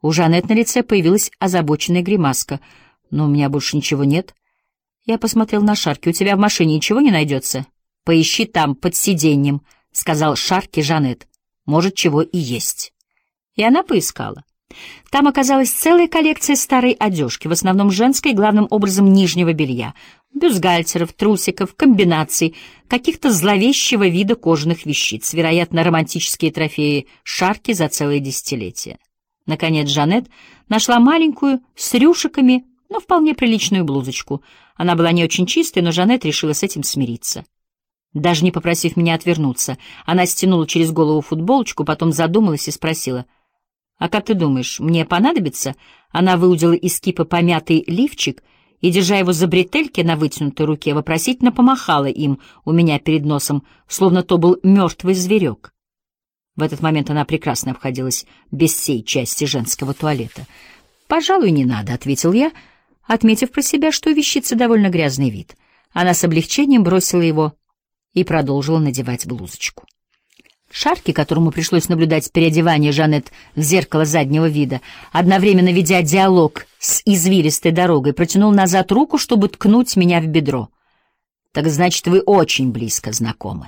У Жанет на лице появилась озабоченная гримаска. «Но у меня больше ничего нет». Я посмотрел на Шарки. «У тебя в машине ничего не найдется?» «Поищи там, под сиденьем», — сказал Шарки Жанет. «Может, чего и есть». И она поискала. Там оказалась целая коллекция старой одежки, в основном женской, главным образом нижнего белья, бюстгальтеров, трусиков, комбинаций, каких-то зловещего вида кожаных вещиц, вероятно, романтические трофеи Шарки за целое десятилетие. Наконец Жанет нашла маленькую, с рюшиками, но вполне приличную блузочку. Она была не очень чистой, но Жанет решила с этим смириться. Даже не попросив меня отвернуться, она стянула через голову футболочку, потом задумалась и спросила: «А как ты думаешь, мне понадобится?» Она выудила из кипа помятый лифчик и, держа его за бретельки на вытянутой руке, вопросительно помахала им у меня перед носом, словно то был мертвый зверек. В этот момент она прекрасно обходилась без сей части женского туалета. «Пожалуй, не надо», — ответил я, отметив про себя, что у вещицы довольно грязный вид. Она с облегчением бросила его и продолжила надевать блузочку. Шарки, которому пришлось наблюдать переодевание Жанет в зеркало заднего вида, одновременно ведя диалог с извилистой дорогой, протянул назад руку, чтобы ткнуть меня в бедро. «Так значит, вы очень близко знакомы».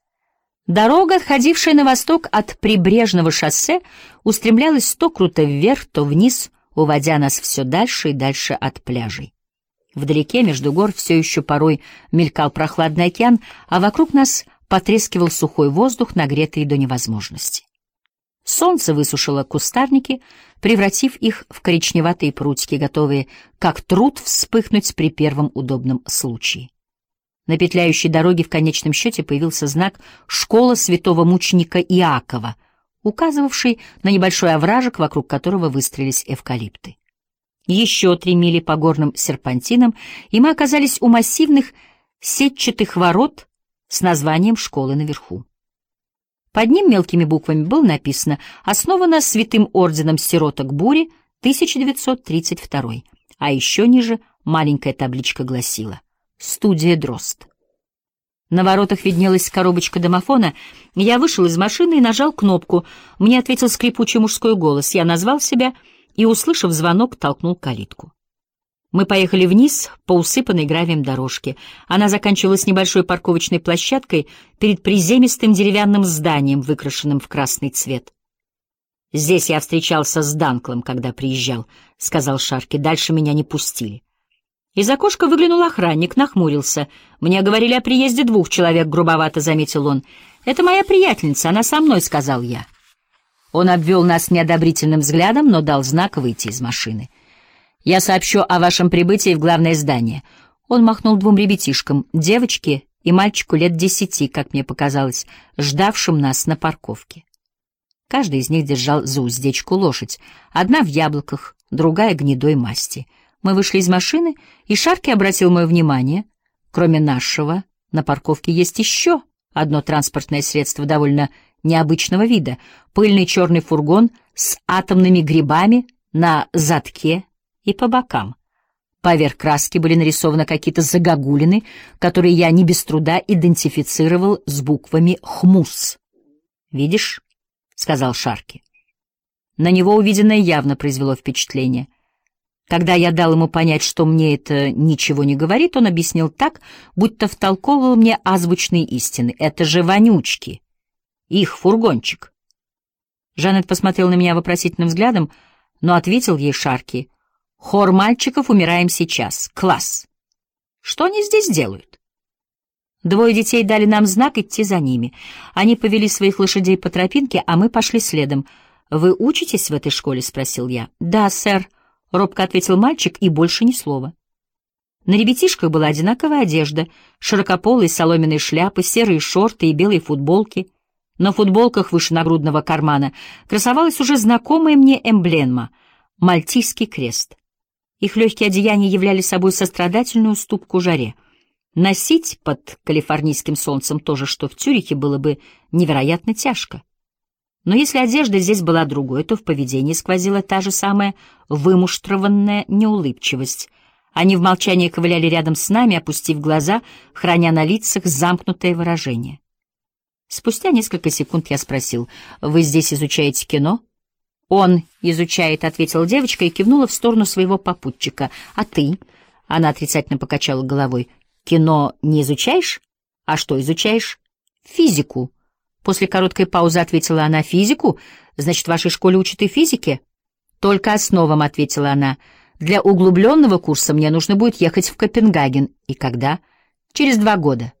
Дорога, отходившая на восток от прибрежного шоссе, устремлялась то круто вверх, то вниз, уводя нас все дальше и дальше от пляжей. Вдалеке, между гор, все еще порой мелькал прохладный океан, а вокруг нас потрескивал сухой воздух, нагретый до невозможности. Солнце высушило кустарники, превратив их в коричневатые прутики, готовые, как труд, вспыхнуть при первом удобном случае. На петляющей дороге в конечном счете появился знак «Школа святого мученика Иакова», указывавший на небольшой овражек, вокруг которого выстроились эвкалипты. Еще 3 мили по горным серпантинам, и мы оказались у массивных сетчатых ворот с названием школы наверху. Под ним мелкими буквами было написано «Основана Святым орденом сироток бури, 1932», а еще ниже маленькая табличка гласила «Студия Дрозд». На воротах виднелась коробочка домофона. Я вышел из машины и нажал кнопку. Мне ответил скрипучий мужской голос. Я назвал себя и, услышав звонок, толкнул калитку. Мы поехали вниз по усыпанной гравием дорожке. Она заканчивалась небольшой парковочной площадкой перед приземистым деревянным зданием, выкрашенным в красный цвет. «Здесь я встречался с Данклом, когда приезжал», — сказал Шарки. «Дальше меня не пустили». Из окошка выглянул охранник, нахмурился. «Мне говорили о приезде 2 человек», — грубовато заметил он. «Это моя приятельница, она со мной», — сказал я. Он обвел нас неодобрительным взглядом, но дал знак выйти из машины. «Я сообщу о вашем прибытии в главное здание». Он махнул 2 ребятишкам, девочке и мальчику лет 10, как мне показалось, ждавшим нас на парковке. Каждый из них держал за уздечку лошадь, одна в яблоках, другая гнедой масти. Мы вышли из машины, и Шарки обратил мое внимание. Кроме нашего, на парковке есть еще одно транспортное средство довольно необычного вида — пыльный черный фургон с атомными грибами на задке и по бокам. Поверх краски были нарисованы какие-то загогулины, которые я не без труда идентифицировал с буквами «ХМУС». «Видишь?» — сказал Шарки. На него увиденное явно произвело впечатление. Когда я дал ему понять, что мне это ничего не говорит, он объяснил так, будто втолковывал мне азбучные истины. «Это же вонючки! Их фургончик!» Жанет посмотрел на меня вопросительным взглядом, но ответил ей Шарки: «Хор мальчиков, умираем сейчас. Класс! Что они здесь делают?» 2 детей дали нам знак идти за ними. Они повели своих лошадей по тропинке, а мы пошли следом. «Вы учитесь в этой школе?» — спросил я. «Да, сэр», — робко ответил мальчик, и больше ни слова. На ребятишках была одинаковая одежда, широкополые соломенные шляпы, серые шорты и белые футболки. На футболках выше нагрудного кармана красовалась уже знакомая мне эмблема — Мальтийский крест. Их легкие одеяния являли собой сострадательную уступку жаре. Носить под калифорнийским солнцем то же, что в Цюрихе, было бы невероятно тяжко. Но если одежда здесь была другой, то в поведении сквозила та же самая вымуштрованная неулыбчивость. Они в молчании ковыляли рядом с нами, опустив глаза, храня на лицах замкнутое выражение. Спустя несколько секунд я спросил: «Вы здесь изучаете кино?» «Он изучает», — ответила девочка и кивнула в сторону своего попутчика. «А ты?» — она отрицательно покачала головой. «Кино не изучаешь? А что изучаешь?» «Физику». После короткой паузы ответила она. «Физику? Значит, в вашей школе учат и физике?» «Только основам», — ответила она. «Для углубленного курса мне нужно будет ехать в Копенгаген». «И когда?» «Через 2 года».